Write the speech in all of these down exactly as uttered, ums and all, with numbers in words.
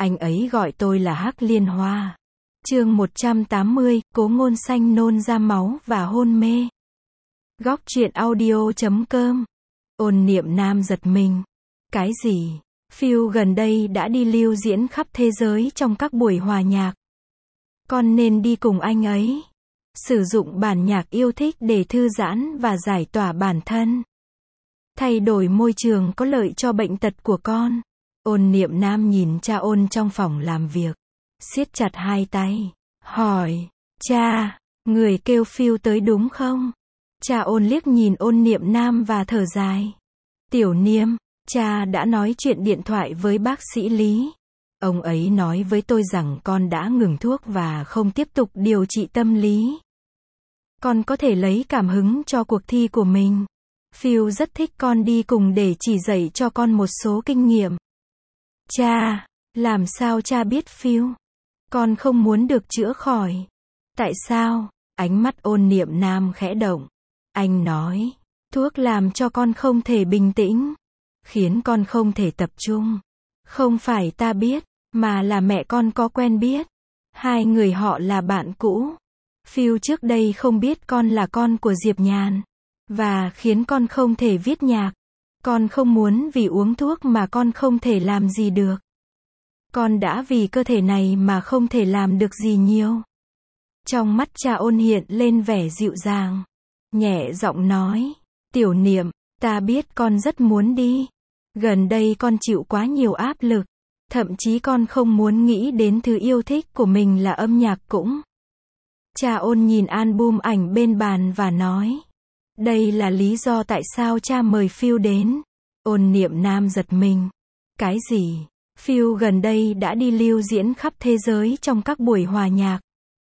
Anh ấy gọi tôi là Hắc Liên Hoa. Chương một trăm tám mươi, Cố Ngôn Xanh nôn ra máu và hôn mê. Góc truyện audio chấm com. Ôn Niệm Nam giật mình. Cái gì? Phil gần đây đã đi lưu diễn khắp thế giới trong các buổi hòa nhạc. Con nên đi cùng anh ấy. Sử dụng bản nhạc yêu thích để thư giãn và giải tỏa bản thân. Thay đổi môi trường có lợi cho bệnh tật của con. Ôn Niệm Nam nhìn cha Ôn trong phòng làm việc, siết chặt hai tay, hỏi, cha, người kêu Phil tới đúng không? Cha Ôn liếc nhìn Ôn Niệm Nam và thở dài. Tiểu Niệm, cha đã nói chuyện điện thoại với bác sĩ Lý. Ông ấy nói với tôi rằng con đã ngừng thuốc và không tiếp tục điều trị tâm lý. Con có thể lấy cảm hứng cho cuộc thi của mình. Phil rất thích con đi cùng để chỉ dạy cho con một số kinh nghiệm. Cha, làm sao cha biết Phil? Con không muốn được chữa khỏi. Tại sao? Ánh mắt Ôn Niệm Nam khẽ động. Anh nói, thuốc làm cho con không thể bình tĩnh, khiến con không thể tập trung. Không phải ta biết, mà là mẹ con có quen biết. Hai người họ là bạn cũ. Phil trước đây không biết con là con của Diệp Nhàn, và khiến con không thể viết nhạc. Con không muốn vì uống thuốc mà con không thể làm gì được. Con đã vì cơ thể này mà không thể làm được gì nhiều. Trong mắt cha Ôn hiện lên vẻ dịu dàng, nhẹ giọng nói, Tiểu Niệm, ta biết con rất muốn đi. Gần đây con chịu quá nhiều áp lực, thậm chí con không muốn nghĩ đến thứ yêu thích của mình là âm nhạc cũng. Cha Ôn nhìn album ảnh bên bàn và nói, đây là lý do tại sao cha mời Phil đến. Ôn Niệm Nam giật mình. Cái gì? Phil gần đây đã đi lưu diễn khắp thế giới trong các buổi hòa nhạc.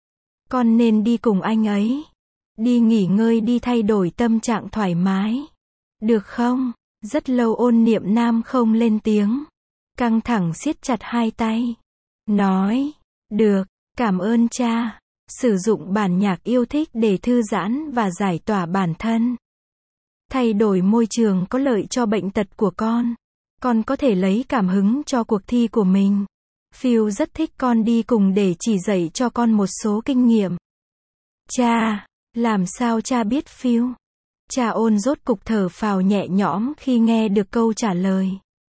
Con nên đi cùng anh ấy. Đi nghỉ ngơi, đi thay đổi tâm trạng thoải mái. Được không? Rất lâu Ôn Niệm Nam không lên tiếng. Căng thẳng siết chặt hai tay. Nói, được, cảm ơn cha. Sử dụng bản nhạc yêu thích để thư giãn và giải tỏa bản thân. Thay đổi môi trường có lợi cho bệnh tật của con. Con có thể lấy cảm hứng cho cuộc thi của mình. Phil rất thích con đi cùng để chỉ dạy cho con một số kinh nghiệm. Cha, làm sao cha biết Phil? Cha Ôn rốt cục thở phào nhẹ nhõm khi nghe được câu trả lời.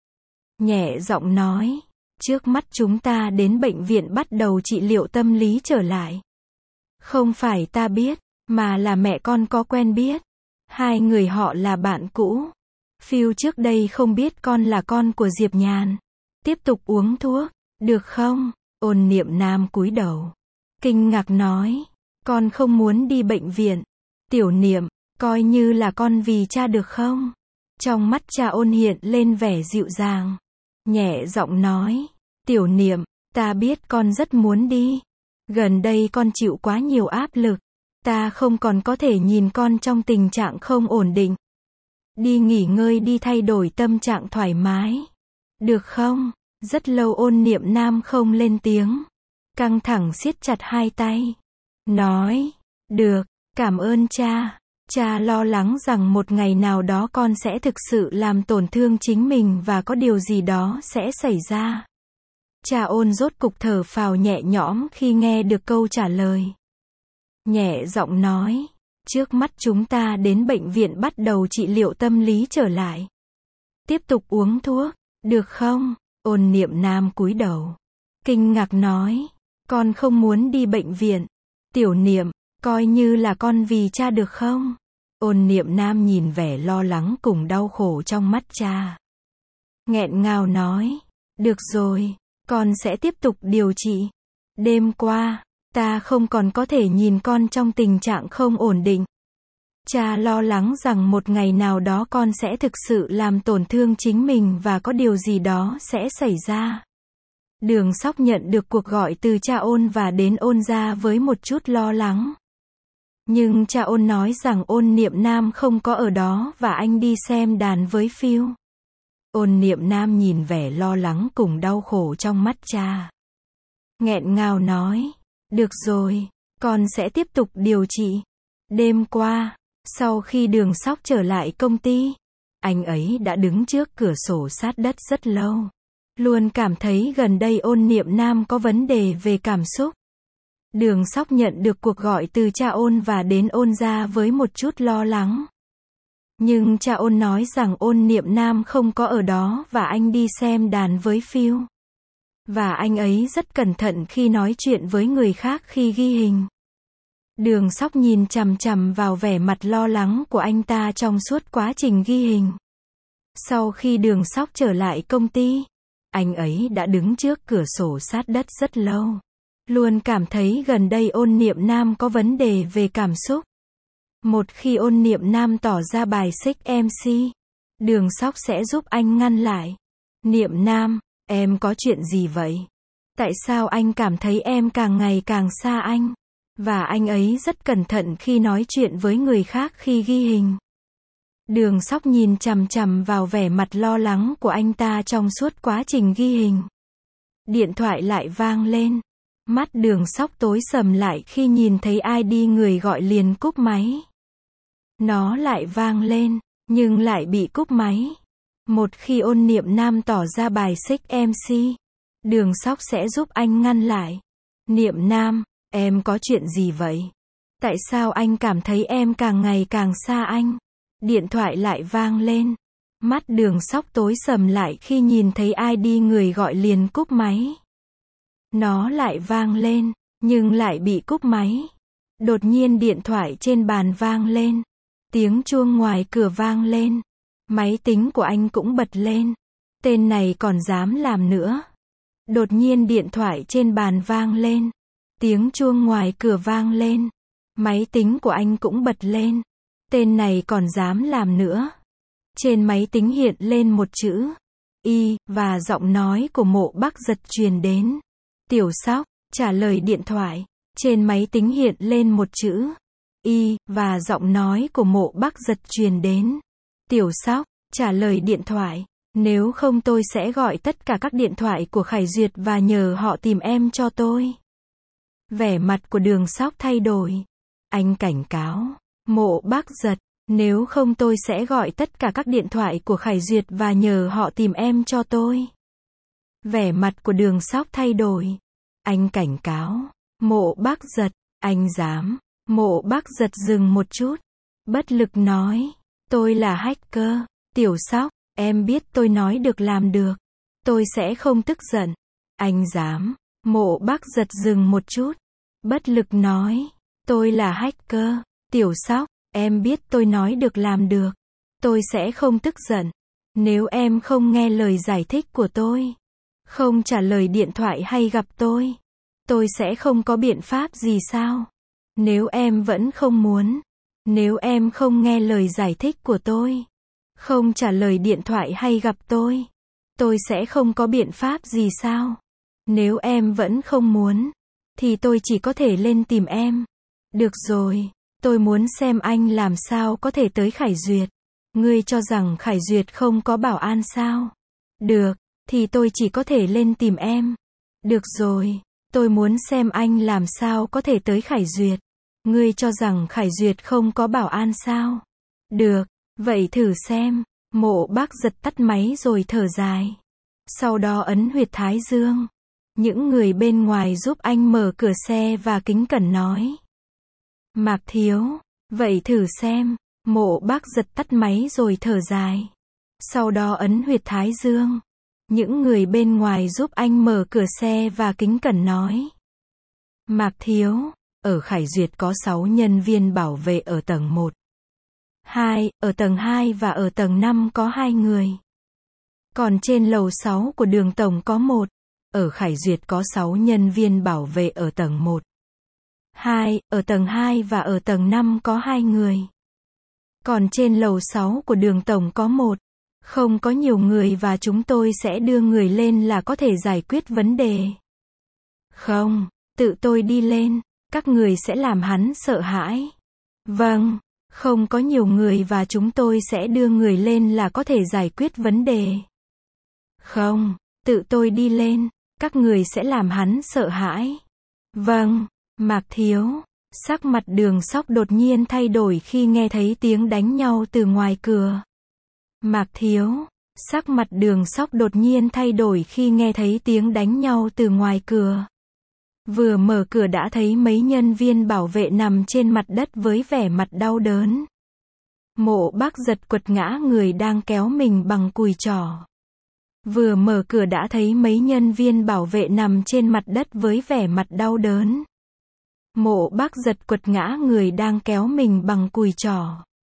Nhẹ giọng nói, trước mắt chúng ta đến bệnh viện bắt đầu trị liệu tâm lý trở lại. Không phải ta biết, mà là mẹ con có quen biết. Hai người họ là bạn cũ. Phil trước đây không biết con là con của Diệp Nhàn. Tiếp tục uống thuốc, được không? Ôn Niệm Nam cúi đầu, kinh ngạc nói, con không muốn đi bệnh viện. Tiểu Niệm, coi như là con vì cha được không? Trong mắt cha Ôn hiện lên vẻ dịu dàng, nhẹ giọng nói, Tiểu Niệm, ta biết con rất muốn đi. Gần đây con chịu quá nhiều áp lực. Ta không còn có thể nhìn con trong tình trạng không ổn định. Đi nghỉ ngơi, đi thay đổi tâm trạng thoải mái. Được không? Rất lâu Ôn Niệm Nam không lên tiếng. Căng thẳng siết chặt hai tay. Nói, được, cảm ơn cha. Cha lo lắng rằng một ngày nào đó con sẽ thực sự làm tổn thương chính mình và có điều gì đó sẽ xảy ra. Cha Ôn rốt cục thở phào nhẹ nhõm khi nghe được câu trả lời. Nhẹ giọng nói, trước mắt chúng ta đến bệnh viện bắt đầu trị liệu tâm lý trở lại. Tiếp tục uống thuốc, được không? Ôn Niệm Nam cúi đầu, kinh ngạc nói, con không muốn đi bệnh viện. Tiểu Niệm, coi như là con vì cha được không? Ôn Niệm Nam nhìn vẻ lo lắng cùng đau khổ trong mắt cha. Nghẹn ngào nói, được rồi, con sẽ tiếp tục điều trị. Đêm qua, ta không còn có thể nhìn con trong tình trạng không ổn định. Cha lo lắng rằng một ngày nào đó con sẽ thực sự làm tổn thương chính mình và có điều gì đó sẽ xảy ra. Đường Sóc nhận được cuộc gọi từ cha Ôn và đến Ôn gia với một chút lo lắng. Nhưng cha Ôn nói rằng Ôn Niệm Nam không có ở đó và anh đi xem đàn với Phil. Ôn Niệm Nam nhìn vẻ lo lắng cùng đau khổ trong mắt cha. Nghẹn ngào nói, được rồi, con sẽ tiếp tục điều trị. Đêm qua, sau khi Đường Sóc trở lại công ty, anh ấy đã đứng trước cửa sổ sát đất rất lâu. Luôn cảm thấy gần đây Ôn Niệm Nam có vấn đề về cảm xúc. Đường Sóc nhận được cuộc gọi từ cha Ôn và đến Ôn gia với một chút lo lắng. Nhưng cha Ôn nói rằng Ôn Niệm Nam không có ở đó và anh đi xem đàn với Phil. Và anh ấy rất cẩn thận khi nói chuyện với người khác khi ghi hình. Đường Sóc nhìn chằm chằm vào vẻ mặt lo lắng của anh ta trong suốt quá trình ghi hình. Sau khi Đường Sóc trở lại công ty, anh ấy đã đứng trước cửa sổ sát đất rất lâu. Luôn cảm thấy gần đây Ôn Niệm Nam có vấn đề về cảm xúc. Một khi Ôn Niệm Nam tỏ ra bài xích em xê, Đường Sóc sẽ giúp anh ngăn lại. Niệm Nam, em có chuyện gì vậy? Tại sao anh cảm thấy em càng ngày càng xa anh? Và anh ấy rất cẩn thận khi nói chuyện với người khác khi ghi hình. Đường Sóc nhìn chằm chằm vào vẻ mặt lo lắng của anh ta trong suốt quá trình ghi hình. Điện thoại lại vang lên. Mắt Đường Sóc tối sầm lại khi nhìn thấy ai đi người gọi liền cúp máy. Nó lại vang lên, nhưng lại bị cúp máy. Một khi Ôn Niệm Nam tỏ ra bài xích em xê, Đường Sóc sẽ giúp anh ngăn lại. Niệm Nam, em có chuyện gì vậy? Tại sao anh cảm thấy em càng ngày càng xa anh? Điện thoại lại vang lên. Mắt Đường Sóc tối sầm lại khi nhìn thấy ai đi người gọi liền cúp máy. Nó lại vang lên, nhưng lại bị cúp máy. Đột nhiên điện thoại trên bàn vang lên. Tiếng chuông ngoài cửa vang lên. Máy tính của anh cũng bật lên. Tên này còn dám làm nữa. Đột nhiên điện thoại trên bàn vang lên. Tiếng chuông ngoài cửa vang lên. Máy tính của anh cũng bật lên. Tên này còn dám làm nữa. Trên máy tính hiện lên một chữ Y, và giọng nói của Mộ Bắc Giật truyền đến. Tiểu Sóc, trả lời điện thoại. Trên máy tính hiện lên một chữ Y, và giọng nói của Mộ Bắc Giật truyền đến. Tiểu Sóc, trả lời điện thoại. Nếu không tôi sẽ gọi tất cả các điện thoại của Khải Duyệt và nhờ họ tìm em cho tôi. Vẻ mặt của Đường Sóc thay đổi. Anh cảnh cáo Mộ Bắc Giật, nếu không tôi sẽ gọi tất cả các điện thoại của Khải Duyệt và nhờ họ tìm em cho tôi. Vẻ mặt của Đường Sóc thay đổi. Anh cảnh cáo Mộ Bắc Giật, anh dám. Mộ Bắc Giật dừng một chút. Bất lực nói, tôi là hacker. Tiểu Sóc, em biết tôi nói được làm được. Tôi sẽ không tức giận. Anh dám. Mộ Bắc Giật dừng một chút. Bất lực nói, tôi là hacker. Tiểu Sóc, em biết tôi nói được làm được. Tôi sẽ không tức giận. Nếu em không nghe lời giải thích của tôi, không trả lời điện thoại hay gặp tôi, tôi sẽ không có biện pháp gì sao? Nếu em vẫn không muốn, nếu em không nghe lời giải thích của tôi, không trả lời điện thoại hay gặp tôi, tôi sẽ không có biện pháp gì sao? Nếu em vẫn không muốn, thì tôi chỉ có thể lên tìm em. Được rồi, tôi muốn xem anh làm sao có thể tới Khải Duyệt. Ngươi cho rằng Khải Duyệt không có bảo an sao? Được, thì tôi chỉ có thể lên tìm em. Được rồi, tôi muốn xem anh làm sao có thể tới Khải Duyệt. Ngươi cho rằng Khải Duyệt không có bảo an sao? Được, vậy thử xem. Mộ Bắc Giật tắt máy rồi thở dài. Sau đó ấn huyệt thái dương. Những người bên ngoài giúp anh mở cửa xe và kính cẩn nói. Mạc Thiếu, vậy thử xem. Mộ Bắc Giật tắt máy rồi thở dài. Sau đó ấn huyệt thái dương. Những người bên ngoài giúp anh mở cửa xe và kính cẩn nói. Mạc Thiếu, ở Khải Duyệt có sáu nhân viên bảo vệ ở tầng một. hai, ở tầng hai và ở tầng năm có hai người. Còn trên lầu sáu của đường tổng có một. Ở Khải Duyệt có sáu nhân viên bảo vệ ở tầng một. hai, ở tầng hai và ở tầng năm có hai người. Còn trên lầu sáu của đường tổng có một. Không có nhiều người và chúng tôi sẽ đưa người lên là có thể giải quyết vấn đề. Không, tự tôi đi lên, các người sẽ làm hắn sợ hãi. Vâng, không có nhiều người và chúng tôi sẽ đưa người lên là có thể giải quyết vấn đề. Không, tự tôi đi lên, các người sẽ làm hắn sợ hãi. Vâng, Mạc Thiếu. Sắc mặt Đường Sóc đột nhiên thay đổi khi nghe thấy tiếng đánh nhau từ ngoài cửa. Mạc Thiếu, Sắc mặt Đường Sóc đột nhiên thay đổi khi nghe thấy tiếng đánh nhau từ ngoài cửa. Vừa mở cửa đã thấy mấy nhân viên bảo vệ nằm trên mặt đất với vẻ mặt đau đớn. Mộ Bác giật quật ngã người đang kéo mình bằng cùi trỏ. Vừa mở cửa đã thấy mấy nhân viên bảo vệ nằm trên mặt đất với vẻ mặt đau đớn. Mộ Bác giật quật ngã người đang kéo mình bằng cùi trỏ.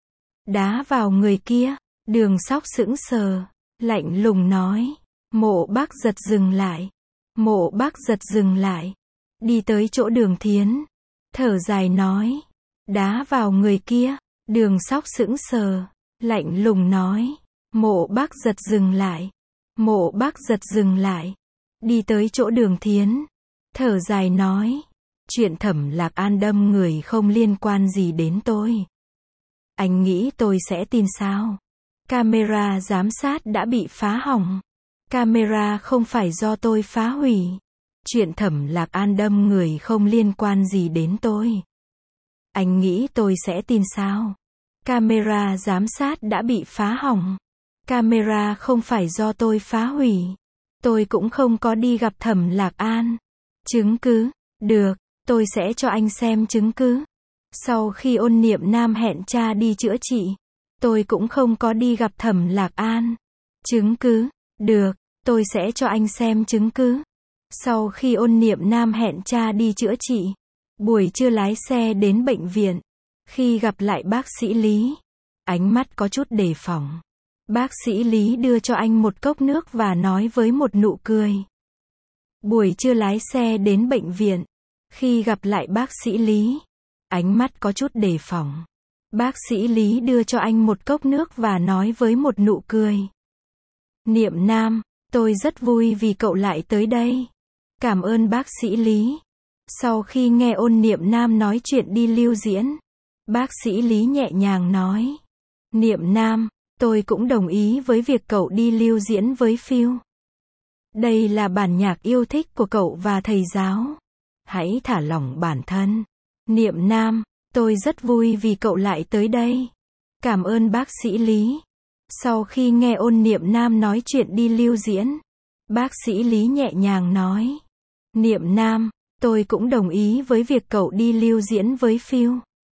Đá vào người kia. Đường Sóc sững sờ, lạnh lùng nói. Mộ Bác giật dừng lại. Mộ Bác giật dừng lại. Đi tới chỗ Đường Thiến. Thở dài nói. Đá vào người kia. Đường Sóc sững sờ, lạnh lùng nói. Mộ Bác giật dừng lại. Mộ Bác giật dừng lại. Đi tới chỗ Đường Thiến. Thở dài nói. Chuyện Thẩm Lạc An đâm người không liên quan gì đến tôi. Anh nghĩ tôi sẽ tin sao? Camera giám sát đã bị phá hỏng. Camera không phải do tôi phá hủy. Chuyện Thẩm Lạc An đâm người không liên quan gì đến tôi. Anh nghĩ tôi sẽ tin sao? Camera giám sát đã bị phá hỏng. Camera không phải do tôi phá hủy. Tôi cũng không có đi gặp Thẩm Lạc An. Chứng cứ? Được, tôi sẽ cho anh xem chứng cứ. Sau khi Ôn Niệm Nam hẹn cha đi chữa trị, tôi cũng không có đi gặp Thẩm Lạc An. Chứng cứ? Được, tôi sẽ cho anh xem chứng cứ. Sau khi Ôn Niệm Nam hẹn cha đi chữa trị, buổi trưa lái xe đến bệnh viện. Khi gặp lại bác sĩ Lý, ánh mắt có chút đề phòng. Bác sĩ Lý đưa cho anh một cốc nước và nói với một nụ cười. Buổi trưa lái xe đến bệnh viện. Khi gặp lại bác sĩ Lý, ánh mắt có chút đề phòng. Bác sĩ Lý đưa cho anh một cốc nước và nói với một nụ cười. Niệm Nam, tôi rất vui vì cậu lại tới đây. Cảm ơn bác sĩ Lý. Sau khi nghe Ôn Niệm Nam nói chuyện đi lưu diễn, bác sĩ Lý nhẹ nhàng nói. Niệm Nam, tôi cũng đồng ý với việc cậu đi lưu diễn với Phil. Đây là bản nhạc yêu thích của cậu và thầy giáo. Hãy thả lỏng bản thân. Niệm Nam, tôi rất vui vì cậu lại tới đây. Cảm ơn bác sĩ Lý. Sau khi nghe Ôn Niệm Nam nói chuyện đi lưu diễn, bác sĩ Lý nhẹ nhàng nói. Niệm Nam, tôi cũng đồng ý với việc cậu đi lưu diễn với Phil.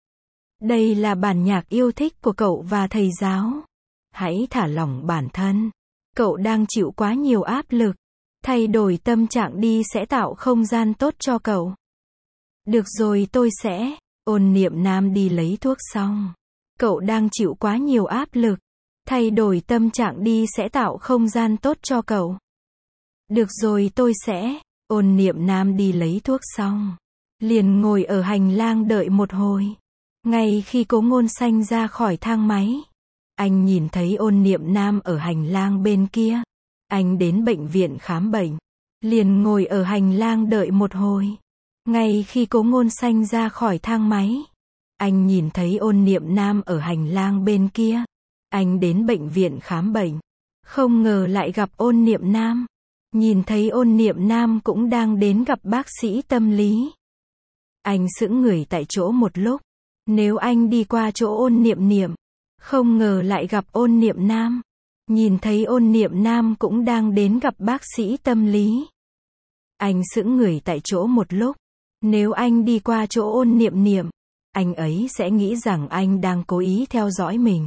Đây là bản nhạc yêu thích của cậu và thầy giáo. Hãy thả lỏng bản thân. Cậu đang chịu quá nhiều áp lực. Thay đổi tâm trạng đi sẽ tạo không gian tốt cho cậu. Được rồi, tôi sẽ. Ôn Niệm Nam đi lấy thuốc xong. Cậu đang chịu quá nhiều áp lực. Thay đổi tâm trạng đi sẽ tạo không gian tốt cho cậu. Được rồi, tôi sẽ. Ôn Niệm Nam đi lấy thuốc xong, liền ngồi ở hành lang đợi một hồi. Ngay khi Cố Ngôn Xanh ra khỏi thang máy, anh nhìn thấy Ôn Niệm Nam ở hành lang bên kia. Anh đến bệnh viện khám bệnh, liền ngồi ở hành lang đợi một hồi. Ngay khi Cố Ngôn Xanh ra khỏi thang máy, anh nhìn thấy Ôn Niệm Nam ở hành lang bên kia. Anh đến bệnh viện khám bệnh, không ngờ lại gặp Ôn Niệm Nam. Nhìn thấy Ôn Niệm Nam cũng đang đến gặp bác sĩ tâm lý. Anh sững người tại chỗ một lúc. Nếu anh đi qua chỗ Ôn Niệm Niệm, không ngờ lại gặp Ôn Niệm Nam. Nhìn thấy Ôn Niệm Nam cũng đang đến gặp bác sĩ tâm lý. Anh sững người tại chỗ một lúc. Nếu anh đi qua chỗ Ôn Niệm Niệm, anh ấy sẽ nghĩ rằng anh đang cố ý theo dõi mình.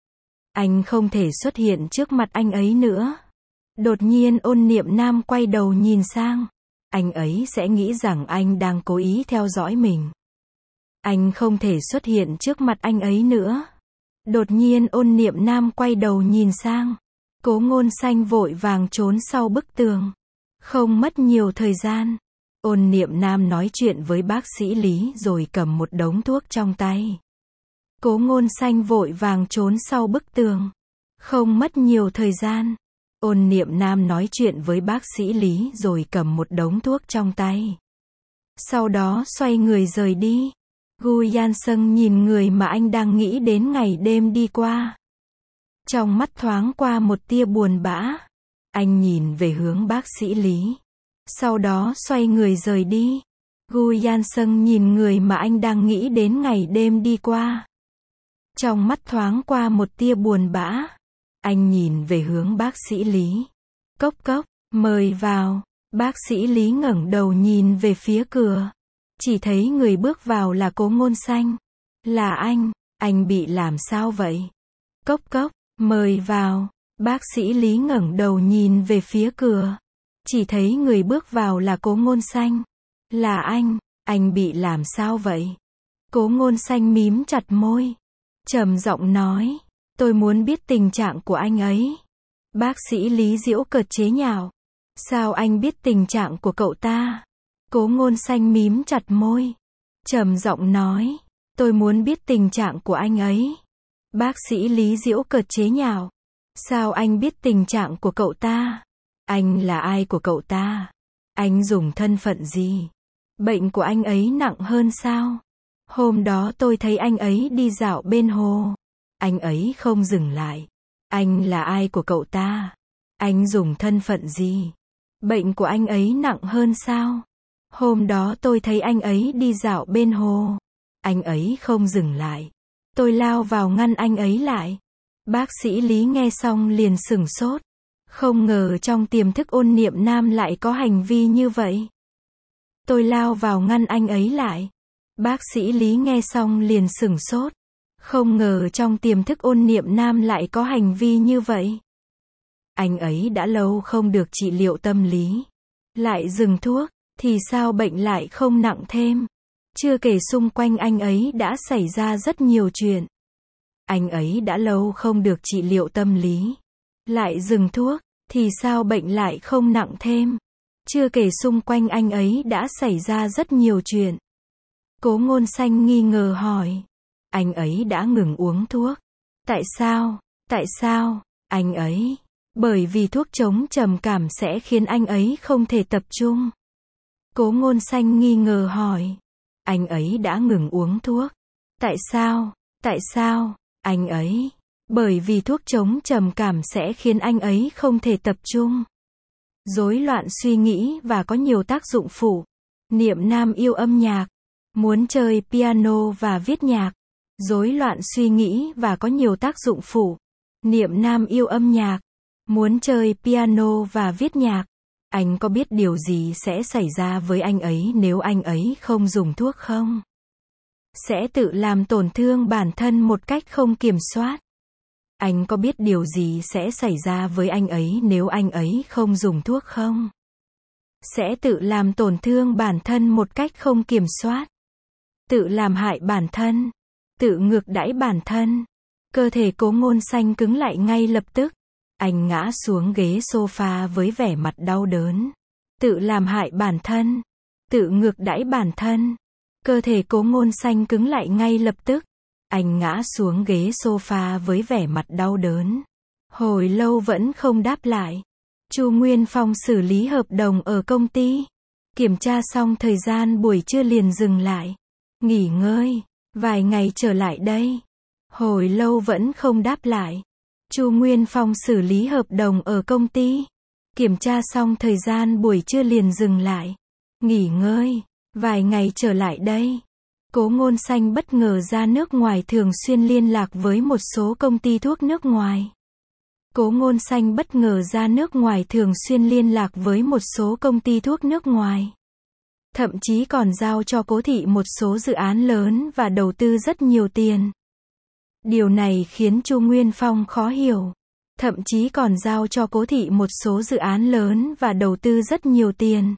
Anh không thể xuất hiện trước mặt anh ấy nữa. Đột nhiên Ôn Niệm Nam quay đầu nhìn sang. Anh ấy sẽ nghĩ rằng anh đang cố ý theo dõi mình. Anh không thể xuất hiện trước mặt anh ấy nữa. Đột nhiên Ôn Niệm Nam quay đầu nhìn sang. Cố Ngôn Xanh vội vàng trốn sau bức tường. Không mất nhiều thời gian, Ôn Niệm Nam nói chuyện với bác sĩ Lý rồi cầm một đống thuốc trong tay. Cố Ngôn Xanh vội vàng trốn sau bức tường. Không mất nhiều thời gian, Ôn Niệm Nam nói chuyện với bác sĩ Lý rồi cầm một đống thuốc trong tay. Sau đó xoay người rời đi. Gu Yan Sung nhìn người mà anh đang nghĩ đến ngày đêm đi qua. Trong mắt thoáng qua một tia buồn bã. Anh nhìn về hướng bác sĩ Lý. Sau đó xoay người rời đi. Gu Yan Sung nhìn người mà anh đang nghĩ đến ngày đêm đi qua. Trong mắt thoáng qua một tia buồn bã. Anh nhìn về hướng bác sĩ Lý. Cốc cốc, mời vào. Bác sĩ Lý ngẩng đầu nhìn về phía cửa. Chỉ thấy người bước vào là Cố Ngôn Xanh. Là anh, anh bị làm sao vậy? Cốc cốc, mời vào. Bác sĩ Lý ngẩng đầu nhìn về phía cửa. Chỉ thấy người bước vào là Cố Ngôn Xanh. Là anh, anh bị làm sao vậy? Cố Ngôn Xanh mím chặt môi. Trầm giọng nói, tôi muốn biết tình trạng của anh ấy. Bác sĩ Lý giễu cợt chế nhạo. Sao anh biết tình trạng của cậu ta? Cố Ngôn Xanh mím chặt môi. Trầm giọng nói, tôi muốn biết tình trạng của anh ấy. Bác sĩ Lý giễu cợt chế nhạo. Sao anh biết tình trạng của cậu ta? Anh là ai của cậu ta? Anh dùng thân phận gì? Bệnh của anh ấy nặng hơn sao? Hôm đó tôi thấy anh ấy đi dạo bên hồ. Anh ấy không dừng lại. Anh là ai của cậu ta? Anh dùng thân phận gì? Bệnh của anh ấy nặng hơn sao? Hôm đó tôi thấy anh ấy đi dạo bên hồ. Anh ấy không dừng lại. Tôi lao vào ngăn anh ấy lại. Bác sĩ Lý nghe xong liền sửng sốt. Không ngờ trong tiềm thức Ôn Niệm Nam lại có hành vi như vậy. Tôi lao vào ngăn anh ấy lại. Bác sĩ Lý nghe xong liền sửng sốt. Không ngờ trong tiềm thức Ôn Niệm Nam lại có hành vi như vậy. Anh ấy đã lâu không được trị liệu tâm lý. Lại dừng thuốc, thì sao bệnh lại không nặng thêm? Chưa kể xung quanh anh ấy đã xảy ra rất nhiều chuyện. Anh ấy đã lâu không được trị liệu tâm lý. Lại dừng thuốc, thì sao bệnh lại không nặng thêm? Chưa kể xung quanh anh ấy đã xảy ra rất nhiều chuyện. Cố Ngôn Xanh nghi ngờ hỏi. Anh ấy đã ngừng uống thuốc. Tại sao? Tại sao? Anh ấy... Bởi vì thuốc chống trầm cảm sẽ khiến anh ấy không thể tập trung. Cố Ngôn Xanh nghi ngờ hỏi. Anh ấy đã ngừng uống thuốc. Tại sao? Tại sao? Anh ấy... Bởi vì thuốc chống trầm cảm sẽ khiến anh ấy không thể tập trung. Rối loạn suy nghĩ và có nhiều tác dụng phụ. Niệm Nam yêu âm nhạc. Muốn chơi piano và viết nhạc. Rối loạn suy nghĩ và có nhiều tác dụng phụ. Niệm Nam yêu âm nhạc. Muốn chơi piano và viết nhạc. Anh có biết điều gì sẽ xảy ra với anh ấy nếu anh ấy không dùng thuốc không? Sẽ tự làm tổn thương bản thân một cách không kiểm soát. Anh có biết điều gì sẽ xảy ra với anh ấy nếu anh ấy không dùng thuốc không? Sẽ tự làm tổn thương bản thân một cách không kiểm soát. Tự làm hại bản thân. Tự ngược đãi bản thân. Cơ thể Cố Ngôn Xanh cứng lại ngay lập tức. Anh ngã xuống ghế sofa với vẻ mặt đau đớn. Tự làm hại bản thân. Tự ngược đãi bản thân. Cơ thể Cố Ngôn Xanh cứng lại ngay lập tức. Anh ngã xuống ghế sofa với vẻ mặt đau đớn. Hồi lâu vẫn không đáp lại. Chu Nguyên Phong xử lý hợp đồng ở công ty. Kiểm tra xong thời gian buổi trưa liền dừng lại. Nghỉ ngơi. Vài ngày trở lại đây. Hồi lâu vẫn không đáp lại. Chu Nguyên Phong xử lý hợp đồng ở công ty. Kiểm tra xong thời gian buổi trưa liền dừng lại. Nghỉ ngơi. Vài ngày trở lại đây. Cố Ngôn Xanh bất ngờ ra nước ngoài thường xuyên liên lạc với một số công ty thuốc nước ngoài. Cố Ngôn Xanh bất ngờ ra nước ngoài thường xuyên liên lạc với một số công ty thuốc nước ngoài. Thậm chí còn giao cho Cố Thị một số dự án lớn và đầu tư rất nhiều tiền. Điều này khiến Chu Nguyên Phong khó hiểu. Thậm chí còn giao cho Cố Thị một số dự án lớn và đầu tư rất nhiều tiền.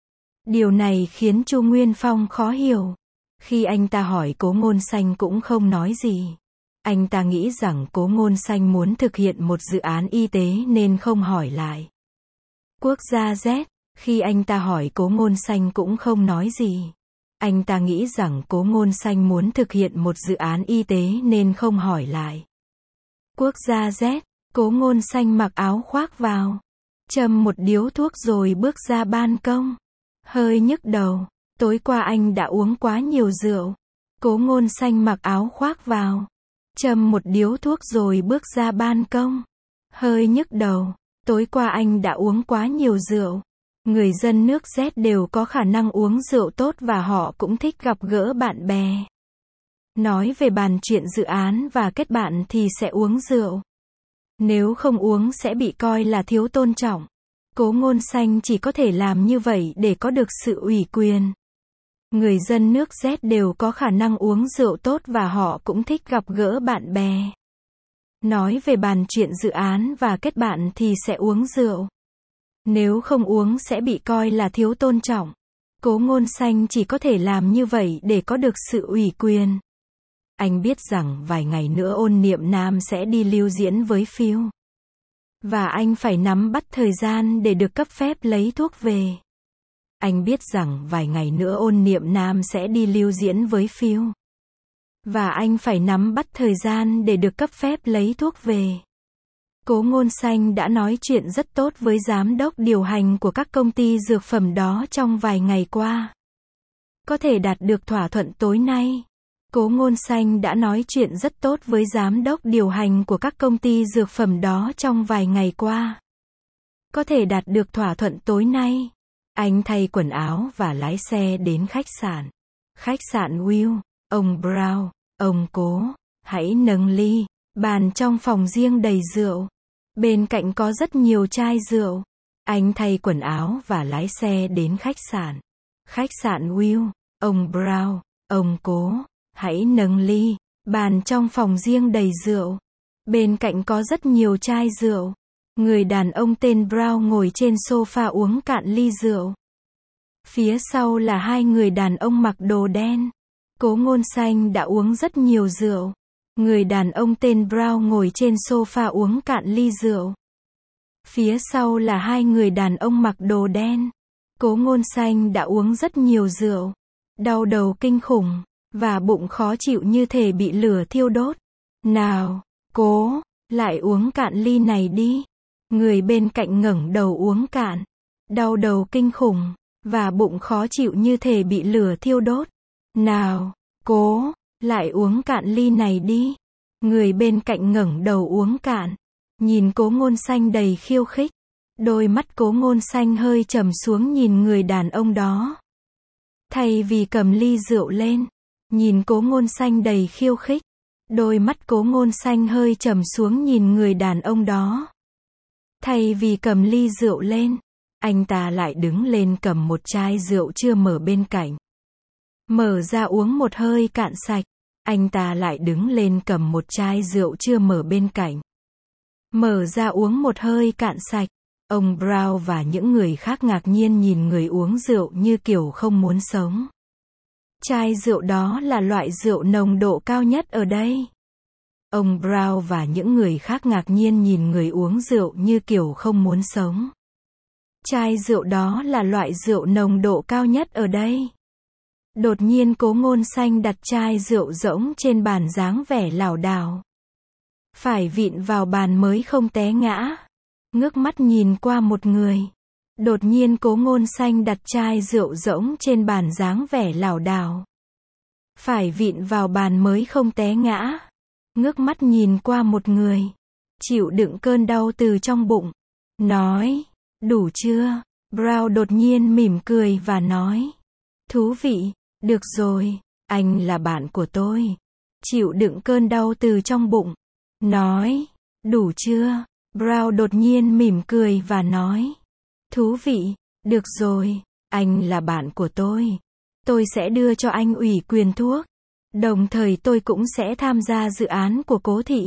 Điều này khiến Chu Nguyên Phong khó hiểu. Khi anh ta hỏi Cố Ngôn Xanh cũng không nói gì. Anh ta nghĩ rằng Cố Ngôn Xanh muốn thực hiện một dự án y tế nên không hỏi lại. Quốc gia Z, khi anh ta hỏi Cố Ngôn Xanh cũng không nói gì. Anh ta nghĩ rằng Cố Ngôn Xanh muốn thực hiện một dự án y tế nên không hỏi lại. Quốc gia Z, Cố Ngôn Xanh mặc áo khoác vào. Châm một điếu thuốc rồi bước ra ban công. Hơi nhức đầu. Tối qua anh đã uống quá nhiều rượu. Cố Ngôn Xanh mặc áo khoác vào. Châm một điếu thuốc rồi bước ra ban công. Hơi nhức đầu. Tối qua anh đã uống quá nhiều rượu. Người dân nước Z đều có khả năng uống rượu tốt và họ cũng thích gặp gỡ bạn bè. Nói về bàn chuyện dự án và kết bạn thì sẽ uống rượu. Nếu không uống sẽ bị coi là thiếu tôn trọng. Cố Ngôn Xanh chỉ có thể làm như vậy để có được sự ủy quyền. Người dân nước Z đều có khả năng uống rượu tốt và họ cũng thích gặp gỡ bạn bè. Nói về bàn chuyện dự án và kết bạn thì sẽ uống rượu. Nếu không uống sẽ bị coi là thiếu tôn trọng. Cố Ngôn Xanh chỉ có thể làm như vậy để có được sự ủy quyền. Anh biết rằng vài ngày nữa Ôn Niệm Nam sẽ đi lưu diễn với Phil. Và anh phải nắm bắt thời gian để được cấp phép lấy thuốc về. Anh biết rằng vài ngày nữa Ôn Niệm Nam sẽ đi lưu diễn với Phil. Và anh phải nắm bắt thời gian để được cấp phép lấy thuốc về. Cố Ngôn Xanh đã nói chuyện rất tốt với giám đốc điều hành của các công ty dược phẩm đó trong vài ngày qua. Có thể đạt được thỏa thuận tối nay. Cố Ngôn Xanh đã nói chuyện rất tốt với giám đốc điều hành của các công ty dược phẩm đó trong vài ngày qua. Có thể đạt được thỏa thuận tối nay. Anh thay quần áo và lái xe đến khách sạn. Khách sạn Will, ông Brown, ông Cố, hãy nâng ly. Bàn trong phòng riêng đầy rượu. Bên cạnh có rất nhiều chai rượu. Anh thay quần áo và lái xe đến khách sạn. Khách sạn Will, ông Brown, ông Cố, hãy nâng ly. Bàn trong phòng riêng đầy rượu. Bên cạnh có rất nhiều chai rượu. Người đàn ông tên Brown ngồi trên sofa uống cạn ly rượu. Phía sau là hai người đàn ông mặc đồ đen. Cố Ngôn Xanh đã uống rất nhiều rượu. Người đàn ông tên Brown ngồi trên sofa uống cạn ly rượu. Phía sau là hai người đàn ông mặc đồ đen. Cố Ngôn Xanh đã uống rất nhiều rượu. Đau đầu kinh khủng. Và bụng khó chịu như thể bị lửa thiêu đốt. Nào, Cố, lại uống cạn ly này đi. Người bên cạnh ngẩng đầu uống cạn. Đau đầu kinh khủng. Và bụng khó chịu như thể bị lửa thiêu đốt. Nào, Cố, lại uống cạn ly này đi. Người bên cạnh ngẩng đầu uống cạn. Nhìn Cố Ngôn Xanh đầy khiêu khích. Đôi mắt Cố Ngôn Xanh hơi trầm xuống nhìn người đàn ông đó. Thay vì cầm ly rượu lên. Nhìn Cố Ngôn Xanh đầy khiêu khích. Đôi mắt Cố Ngôn Xanh hơi trầm xuống nhìn người đàn ông đó. Thay vì cầm ly rượu lên. Anh ta lại đứng lên cầm một chai rượu chưa mở bên cạnh. Mở ra uống một hơi cạn sạch. Anh ta lại đứng lên cầm một chai rượu chưa mở bên cạnh. Mở ra uống một hơi cạn sạch. Ông Brown và những người khác ngạc nhiên nhìn người uống rượu như kiểu không muốn sống. Chai rượu đó là loại rượu nồng độ cao nhất ở đây. Ông Brown và những người khác ngạc nhiên nhìn người uống rượu như kiểu không muốn sống. Chai rượu đó là loại rượu nồng độ cao nhất ở đây. Đột nhiên Cố Ngôn Xanh đặt chai rượu rỗng trên bàn dáng vẻ lảo đảo. Phải vịn vào bàn mới không té ngã. Ngước mắt nhìn qua một người. Đột nhiên Cố Ngôn Xanh đặt chai rượu rỗng trên bàn dáng vẻ lảo đảo. Phải vịn vào bàn mới không té ngã. Ngước mắt nhìn qua một người. Chịu đựng cơn đau từ trong bụng. Nói, đủ chưa? Brown đột nhiên mỉm cười và nói. Thú vị, được rồi, anh là bạn của tôi. Chịu đựng cơn đau từ trong bụng. Nói, đủ chưa? Brown đột nhiên mỉm cười và nói. Thú vị, được rồi, anh là bạn của tôi. Tôi sẽ đưa cho anh ủy quyền thuốc. Đồng thời tôi cũng sẽ tham gia dự án của Cố thị.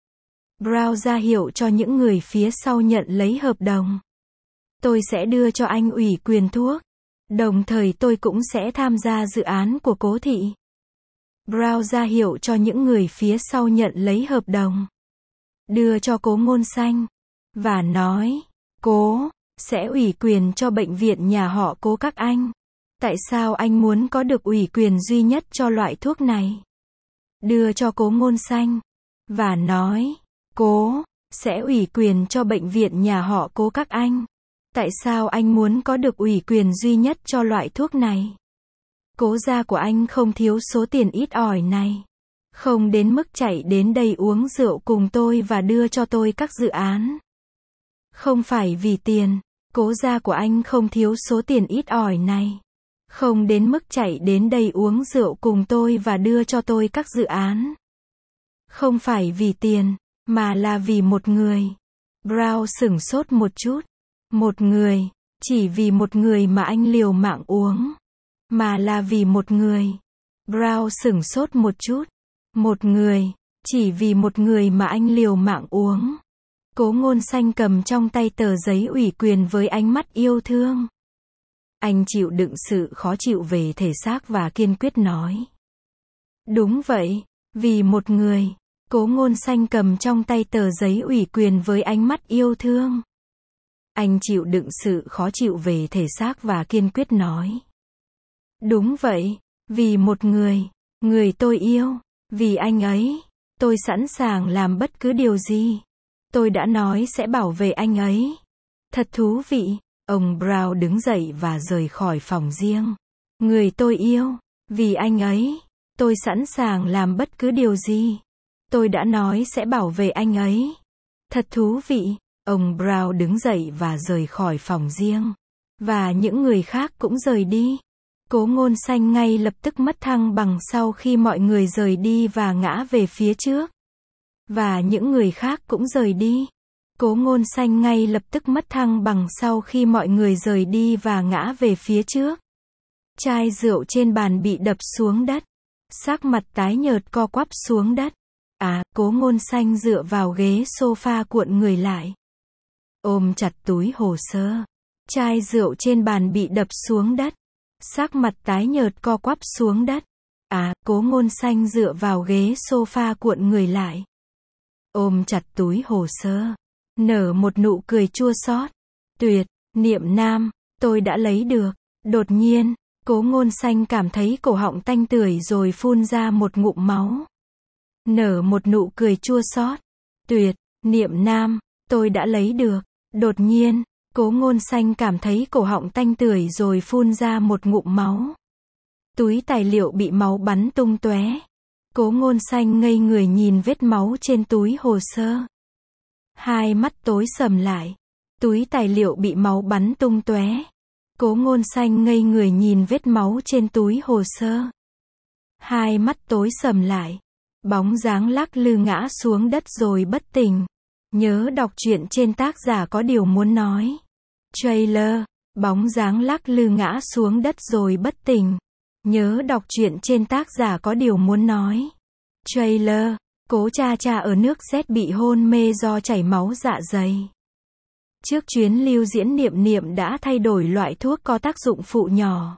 Brown ra hiệu cho những người phía sau nhận lấy hợp đồng. Tôi sẽ đưa cho anh ủy quyền thuốc. Đồng thời tôi cũng sẽ tham gia dự án của Cố thị. Brown ra hiệu cho những người phía sau nhận lấy hợp đồng. Đưa cho Cố Ngôn Xanh. Và nói, Cố, sẽ ủy quyền cho bệnh viện nhà họ Cố các anh. Tại sao anh muốn có được ủy quyền duy nhất cho loại thuốc này? Đưa cho Cố Ngôn Xanh. Và nói, Cố, sẽ ủy quyền cho bệnh viện nhà họ Cố các anh. Tại sao anh muốn có được ủy quyền duy nhất cho loại thuốc này? Cố gia của anh không thiếu số tiền ít ỏi này. Không đến mức chạy đến đây uống rượu cùng tôi và đưa cho tôi các dự án. Không phải vì tiền, Cố gia của anh không thiếu số tiền ít ỏi này. Không đến mức chạy đến đây uống rượu cùng tôi và đưa cho tôi các dự án. Không phải vì tiền, mà là vì một người. Brown sửng sốt một chút. Một người, chỉ vì một người mà anh liều mạng uống. Mà là vì một người. Brown sửng sốt một chút. Một người, chỉ vì một người mà anh liều mạng uống. Cố Ngôn Xanh cầm trong tay tờ giấy ủy quyền với ánh mắt yêu thương. Anh chịu đựng sự khó chịu về thể xác và kiên quyết nói. Đúng vậy, vì một người. Cố Ngôn Xanh cầm trong tay tờ giấy ủy quyền với ánh mắt yêu thương. Anh chịu đựng sự khó chịu về thể xác và kiên quyết nói. Đúng vậy, vì một người, người tôi yêu, vì anh ấy, tôi sẵn sàng làm bất cứ điều gì. Tôi đã nói sẽ bảo vệ anh ấy. Thật thú vị. Ông Brown đứng dậy và rời khỏi phòng riêng. Người tôi yêu, vì anh ấy, tôi sẵn sàng làm bất cứ điều gì. Tôi đã nói sẽ bảo vệ anh ấy. Thật thú vị. Ông Brown đứng dậy và rời khỏi phòng riêng. Và những người khác cũng rời đi. Cố Ngôn Xanh ngay lập tức mất thăng bằng sau khi mọi người rời đi và ngã về phía trước. Và những người khác cũng rời đi. Cố Ngôn Xanh ngay lập tức mất thăng bằng sau khi mọi người rời đi và ngã về phía trước. Chai rượu trên bàn bị đập xuống đất. Sắc mặt tái nhợt co quắp xuống đất. À, Cố Ngôn Xanh dựa vào ghế sofa cuộn người lại. Ôm chặt túi hồ sơ. Chai rượu trên bàn bị đập xuống đất. Sắc mặt tái nhợt co quắp xuống đất. À, Cố Ngôn Xanh dựa vào ghế sofa cuộn người lại. Ôm chặt túi hồ sơ. Nở một nụ cười chua xót. Tuyệt, Niệm Nam, tôi đã lấy được. Đột nhiên, Cố Ngôn Xanh cảm thấy cổ họng tanh tưởi rồi phun ra một ngụm máu. Nở một nụ cười chua xót. Tuyệt, Niệm Nam, tôi đã lấy được. Đột nhiên, Cố Ngôn Xanh cảm thấy cổ họng tanh tưởi rồi phun ra một ngụm máu. Túi tài liệu bị máu bắn tung tóe. Cố Ngôn Xanh ngây người nhìn vết máu trên túi hồ sơ. Hai mắt tối sầm lại. Túi tài liệu bị máu bắn tung tóe. Cố Ngôn Xanh ngây người nhìn vết máu trên túi hồ sơ. Hai mắt tối sầm lại. Bóng dáng lắc lư ngã xuống đất rồi bất tỉnh. Nhớ đọc truyện trên tác giả có điều muốn nói. Trailer. Bóng dáng lắc lư ngã xuống đất rồi bất tỉnh. Nhớ đọc truyện trên tác giả có điều muốn nói. Trailer. Cố Cha Cha ở nước Z bị hôn mê do chảy máu dạ dày. Trước chuyến lưu diễn Niệm Niệm đã thay đổi loại thuốc có tác dụng phụ nhỏ.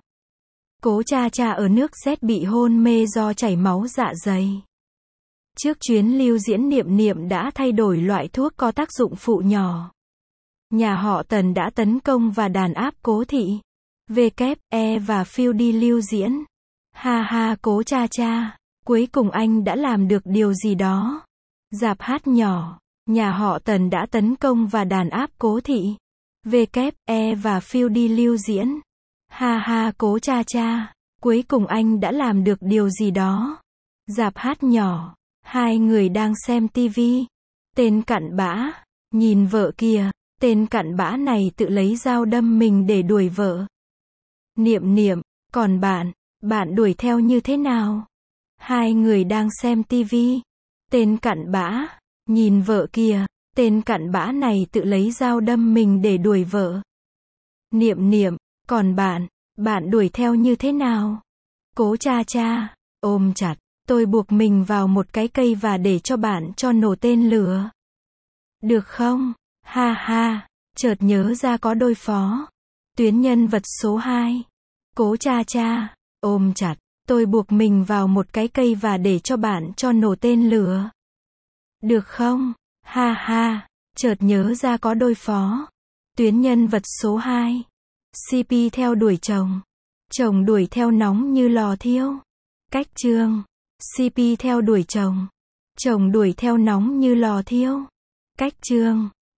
Cố Cha Cha ở nước Z bị hôn mê do chảy máu dạ dày. Trước chuyến lưu diễn Niệm Niệm đã thay đổi loại thuốc có tác dụng phụ nhỏ. Nhà họ Tần đã tấn công và đàn áp Cố Thị. vê kép e và phiêu đi lưu diễn. Ha ha Cố Cha Cha. Cuối cùng anh đã làm được điều gì đó. Rạp hát nhỏ. Nhà họ Tần đã tấn công và đàn áp Cố Thị. vê kép e và phiêu đi lưu diễn. Ha ha Cố Cha Cha. Cuối cùng anh đã làm được điều gì đó. Rạp hát nhỏ. Hai người đang xem tivi. Tên cặn bã. Nhìn vợ kìa. Tên cặn bã này tự lấy dao đâm mình để đuổi vợ. Niệm Niệm. Còn bạn. Bạn đuổi theo như thế nào? Hai người đang xem tivi. Tên cặn bã. Nhìn vợ kìa. Tên cặn bã này tự lấy dao đâm mình để đuổi vợ. Niệm Niệm. Còn bạn. Bạn đuổi theo như thế nào? Cố Cha Cha. Ôm chặt. Tôi buộc mình vào một cái cây và để cho bạn cho nổ tên lửa. Được không? Ha ha. Chợt nhớ ra có đôi phó. Tuyến nhân vật số hai. Cố Cha Cha. Ôm chặt. Tôi buộc mình vào một cái cây và để cho bạn cho nổ tên lửa. Được không? Ha ha. Chợt nhớ ra có đôi phó. Tuyến nhân vật số hai. xê pê theo đuổi chồng. Chồng đuổi theo nóng như lò thiêu. Cách chương. xê pê theo đuổi chồng. Chồng đuổi theo nóng như lò thiêu. Cách chương.